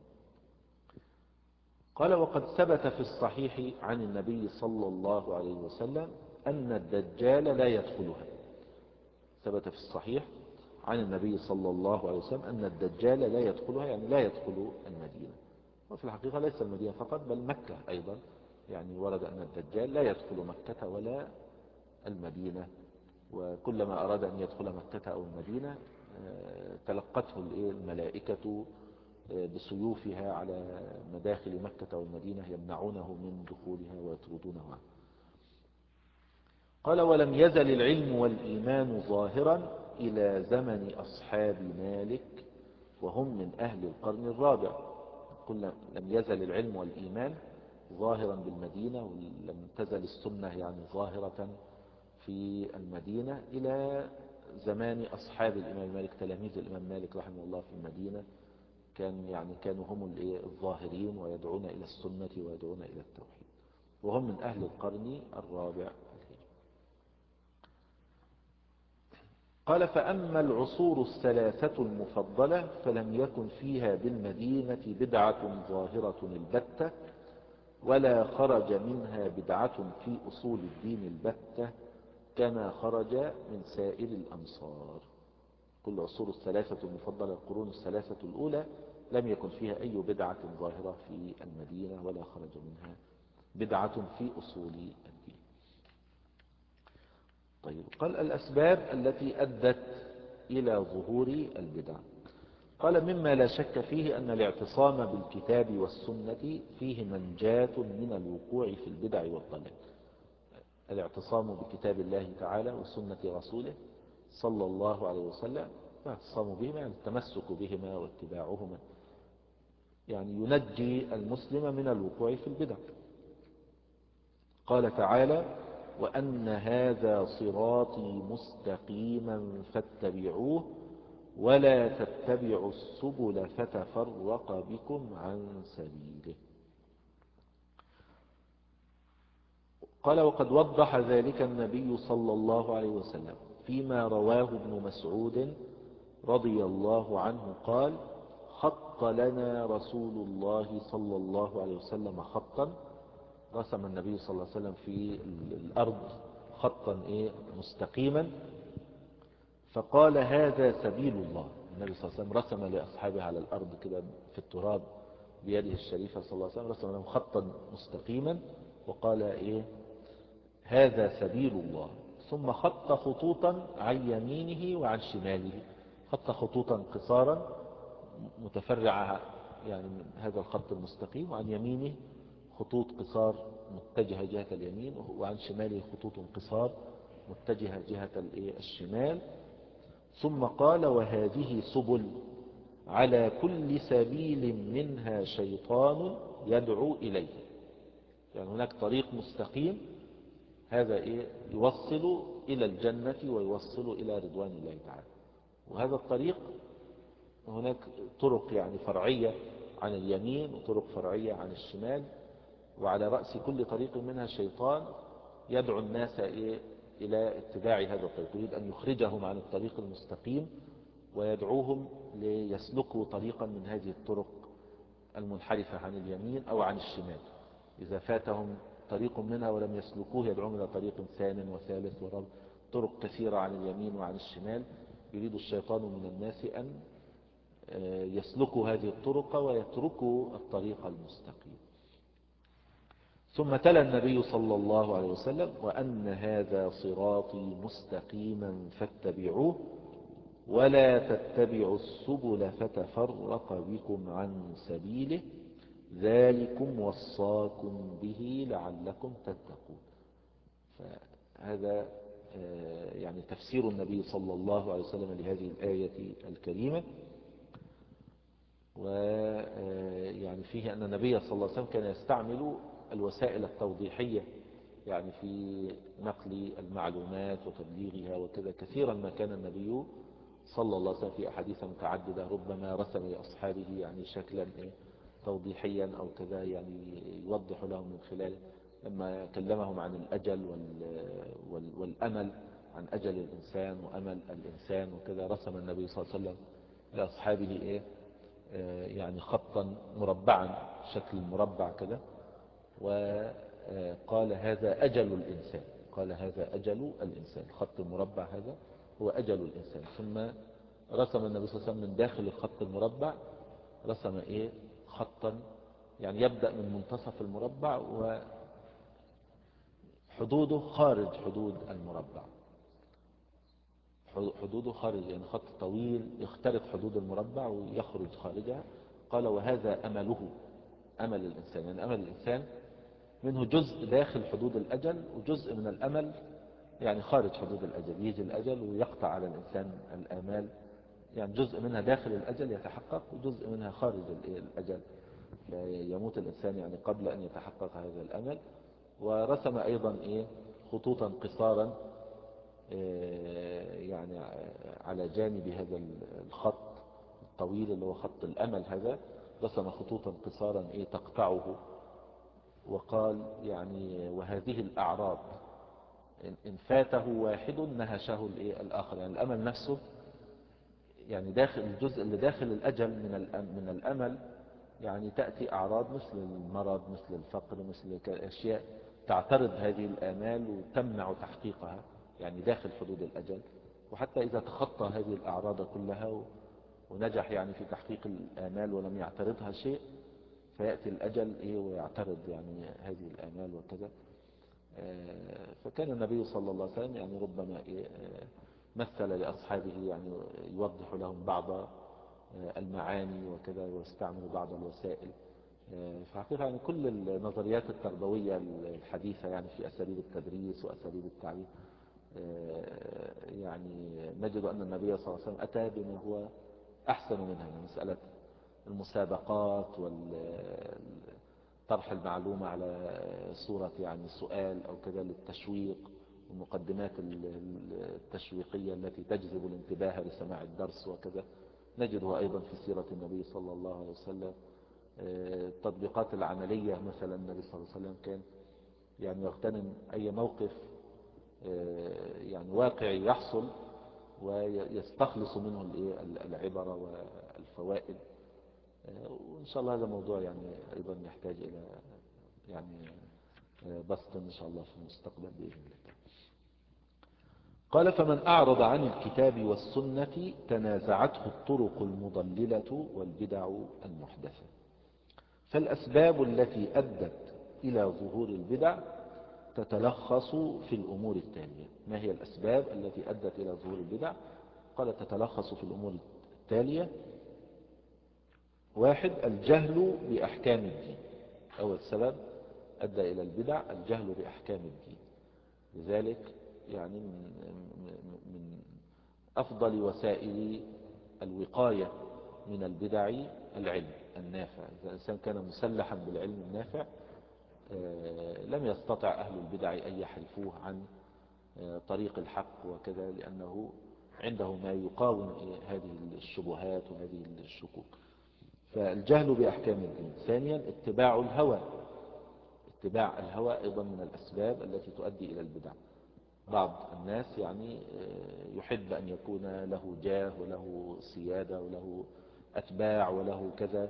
قال وقد ثبت في الصحيح عن النبي صلى الله عليه وسلم أن الدجال لا يدخلها. ثبت في الصحيح عن النبي صلى الله عليه وسلم أن الدجال لا يدخلها، يعني لا يدخل المدينة. وفي الحقيقة ليس المدينة فقط بل مكة أيضا، يعني ورد أن الدجال لا يدخل مكة ولا المدينة، وكلما أراد أن يدخل مكة أو المدينة تلقته الملائكة بسيوفها على مداخل مكة والمدينة يمنعونه من دخولها ويطردونه عنه. قال ولم يزل العلم والإيمان ظاهرا إلى زمن أصحاب مالك وهم من أهل القرن الرابع. قلنا لم يزل العلم والإيمان ظاهرا بالمدينة، ولم تزل السنة يعني ظاهرة في المدينة إلى زمان أصحاب الإمام مالك، تلاميذ الإمام مالك رحمه الله في المدينة كان يعني كانوا هم الظاهرين ويدعون إلى السنة ويدعون إلى التوحيد، وهم من أهل القرن الرابع. قال فأما العصور الثلاثة المفضلة فلم يكن فيها بالمدينة بدعة ظاهرة البتة، ولا خرج منها بدعة في أصول الدين البتة كما خرج من سائر الأمصار. كل عصور الثلاثة المفضلة القرون الثلاثة الأولى لم يكن فيها أي بدعة ظاهرة في المدينة ولا خرج منها بدعة في أصول الدين. طيب قال الأسباب التي أدت إلى ظهور البدع. قال مما لا شك فيه أن الاعتصام بالكتاب والسنة فيه منجاة من الوقوع في البدع والضلال. الاعتصام بكتاب الله تعالى وسنة رسوله صلى الله عليه وسلم. الاعتصام بهما يعني التمسك بهما واتباعهما، يعني ينجي المسلم من الوقوع في البدع. قال تعالى: وأن هذا صراطي مستقيما فاتبعوه ولا تتبعوا السبل فتفرق بكم عن سبيله. قال: وقد وضح ذلك النبي صلى الله عليه وسلم فيما رواه ابن مسعود رضي الله عنه قال: خط لنا رسول الله صلى الله عليه وسلم خطا. رسم النبي صلى الله عليه وسلم في الأرض خطا إيه مستقيما، فقال: هذا سبيل الله. النبي صلى الله عليه وسلم رسم لأصحابه على الأرض كده في التراب بيده الشريفة صلى الله عليه وسلم، رسم لهم خطا مستقيما وقال: إيه هذا سبيل الله. ثم خط خطوطا عن يمينه وعن شماله، خط خطوطا قصارا متفرعة يعني من هذا الخط المستقيم، وعن يمينه خطوط قصار متجهة جهة اليمين، وعن شماله خطوط قصار متجهة جهة الشمال. ثم قال: وهذه سبل على كل سبيل منها شيطان يدعو إليه. يعني هناك طريق مستقيم، هذا إيه يوصل إلى الجنة ويوصل إلى رضوان الله تعالى. وهذا الطريق هناك طرق يعني فرعية عن اليمين وطرق فرعية عن الشمال، وعلى رأس كل طريق منها شيطان يدعو الناس إيه إلى اتباع هذا الطريق، يريد أن يخرجهم عن الطريق المستقيم ويدعوهم ليسلكوا طريقا من هذه الطرق المنحرفة عن اليمين أو عن الشمال. إذا فاتهم طريق منها ولم يسلكوه يدعوهم إلى طريق ثانٍ وثالث ورابع، طرق كثيرة عن اليمين وعن الشمال. يريد الشيطان من الناس أن يسلكوا هذه الطرق ويتركوا الطريق المستقيم. ثم تلا النبي صلى الله عليه وسلم: وأن هذا صراطي مستقيما فاتبعوه ولا تتبعوا السبل فتفرق بكم عن سبيله ذلكم وصاكم به لعلكم تتقون. فهذا يعني تفسير النبي صلى الله عليه وسلم لهذه الآية الكريمة. ويعني فيه أن النبي صلى الله عليه وسلم كان يستعمل الوسائل التوضيحية يعني في نقل المعلومات وتبليغها وكذا. كثيرا ما كان النبي صلى الله عليه وسلم في أحاديث متعددة ربما رسم لأصحابه يعني شكلا توضيحيا أو كذا، يعني يوضح لهم من خلاله. لما كلمهم عن الأجل والأمل، عن أجل الإنسان وأمل الإنسان وكذا، رسم النبي صلى الله عليه وسلم لأصحابه إيه يعني خطا مربعا، شكل مربع كذا، وقال: هذا أجل الإنسان. قال: هذا أجل الإنسان. الخط المربع هذا هو أجل الإنسان. ثم رسم النبي صلى الله عليه وسلم من داخل الخط المربع، رسم إيه خطا يعني يبدأ من منتصف المربع وحدوده خارج حدود المربع، حدوده خارج يعني خط طويل يخترق حدود المربع ويخرج خارجها. قال: وهذا أمله، أمل الإنسان. يعني أمل الإنسان منه جزء داخل حدود الأجل وجزء من الأمل يعني خارج حدود الأجل. يجي الأجل ويقطع على الإنسان الآمال، يعني جزء منها داخل الأجل يتحقق وجزء منها خارج الأجل، يموت الإنسان يعني قبل أن يتحقق هذا الأمل. ورسم أيضا إيه خطوطا قصارا يعني على جانب هذا الخط الطويل اللي هو خط الأمل هذا، رسم خطوطا قصارا إيه تقطعه. وقال يعني: وهذه الأعراض إن فاته واحد نهشه الآخر. يعني الأمل نفسه يعني داخل الجزء اللي داخل الأجل من من الأمل يعني تأتي أعراض مثل المرض مثل الفقر مثل أشياء تعترض هذه الآمال وتمنع تحقيقها يعني داخل حدود الأجل. وحتى إذا تخطى هذه الأعراض كلها ونجح يعني في تحقيق الآمال ولم يعترضها شيء، فيأتي الأجل إيه ويعترض يعني هذه الآمال وكذا. فكان النبي صلى الله عليه وسلم يعني ربما إيه مثل لأصحابه يعني يوضح لهم بعض المعاني وكذا، ويستعمل بعض الوسائل آه، في حقيقة يعني كل النظريات التربوية الحديثة يعني في أساليب التدريس وأساليب التعليم، آه، يعني نجد أن النبي صلى الله عليه وسلم أتى بما هو أحسن منها، يعني مسألة المسابقات وطرح المعلومة على صورة يعني سؤال أو كذا للتشويق، والمقدمات التشويقية التي تجذب الانتباه لسماع الدرس وكذا، نجدها أيضا في سيرة النبي صلى الله عليه وسلم. التطبيقات العملية مثلا النبي صلى الله عليه وسلم كان يعني يغتنم أي موقف يعني واقعي يحصل ويستخلص منه العبر والفوائد. وإن شاء الله هذا موضوع يعني أيضا يحتاج إلى يعني بسط إن شاء الله في المستقبل بإذن الله. قال: فمن أعرض عن الكتاب والسنة تنازعته الطرق المضللة والبدع المحدثة. فالأسباب التي أدت إلى ظهور البدع تتلخص في الأمور التالية. ما هي الأسباب التي أدت إلى ظهور البدع؟ قال: تتلخص في الأمور التالية: واحد، الجهل بأحكام الدين. أول سبب أدى إلى البدع الجهل بأحكام الدين. لذلك يعني من, من أفضل وسائل الوقاية من البدع العلم النافع. إذا الإنسان كان مسلحا بالعلم النافع لم يستطع أهل البدع أن يحرفوه عن طريق الحق وكذا، لأنه عنده ما يقاوم هذه الشبهات وهذه الشكوك. فالجهل بأحكام الدين. ثانيا، اتباع الهوى. اتباع الهوى أيضا من الأسباب التي تؤدي إلى البدع. بعض الناس يعني يحب أن يكون له جاه وله سيادة وله أتباع وله كذا،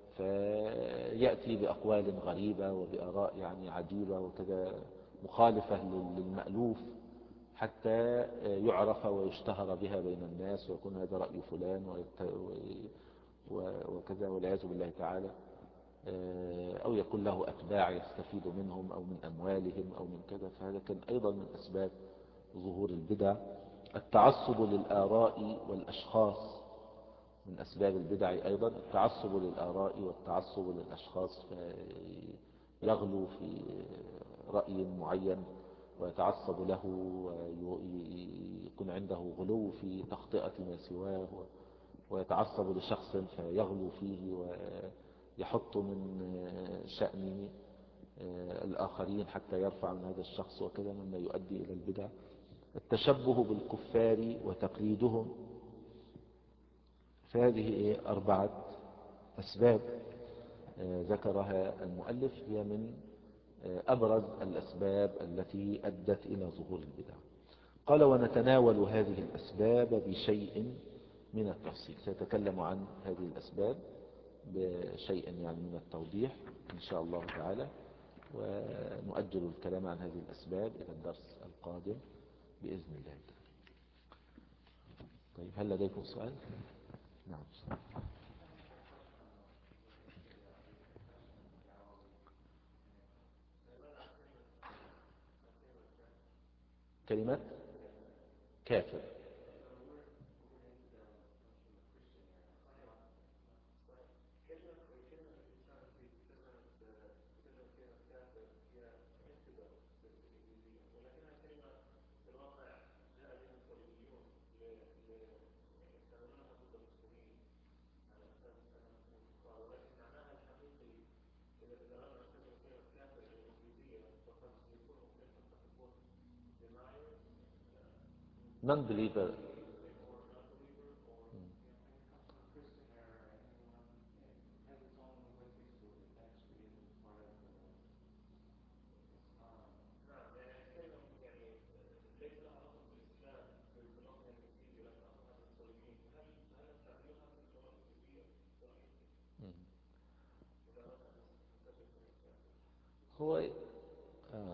فيأتي بأقوال غريبة وبآراء يعني عجيبة وكذا مخالفة للمألوف حتى يعرف ويشتهر بها بين الناس، ويكون هذا رأي فلان وكذا، والعياذ بالله تعالى. أو يكون له أتباع يستفيد منهم أو من أموالهم أو من كذا. فهذا كان أيضا من أسباب ظهور البدع. التعصب للآراء والأشخاص من أسباب البدع أيضا. التعصب للآراء والتعصب للأشخاص، فيغلو في رأي معين ويتعصب له، ويكون عنده غلو في تخطئة ما سواه، ويتعصب لشخص فيغلو فيه ويحط من شأن الآخرين حتى يرفع من هذا الشخص وكذا، مما يؤدي إلى البدع. التشبه بالكفار وتقليدهم. فهذه أربعة أسباب ذكرها المؤلف، هي من أبرز الأسباب التي أدت إلى ظهور البدع. قال: ونتناول هذه الأسباب بشيء من التفصيل. سيتكلم عن هذه الأسباب بشيء يعني من التوضيح إن شاء الله تعالى، ونؤجل الكلام عن هذه الأسباب إلى الدرس القادم بإذن الله. طيب، هل لديكم سؤال؟ نعم. كلمة كافر. non-believer. هو آه.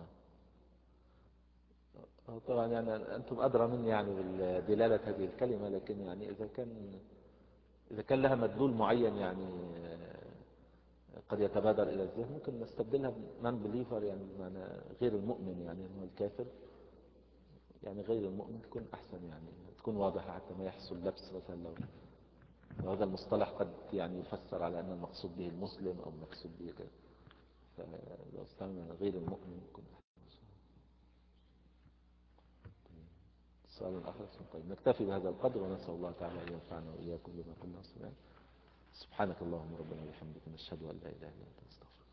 طبعا يعني أنتم أدرى مني يعني بدلالة هذه الكلمة، لكن يعني إذا كان إذا كان لها مدلول معين يعني قد يتبادر إلى الذهن، ممكن نستبدلها non believer يعني بمعنى غير المؤمن، يعني هو الكافر يعني غير المؤمن، تكون أحسن يعني تكون واضحة حتى ما يحصل لبس مثلا. لو وهذا المصطلح قد يعني يفسر على أن المقصود به المسلم أو المقصود به كذا، فلو استعمل غير المؤمن يكون. السؤال الآخر. طيب نكتفي بهذا القدر، ونسأل الله تعالى أن ينفعنا وإياكم بما قلنا وسمعنا. سبحانك اللهم ربنا وبحمدك، نشهد أن لا إله إلا أنت، نستغفرك.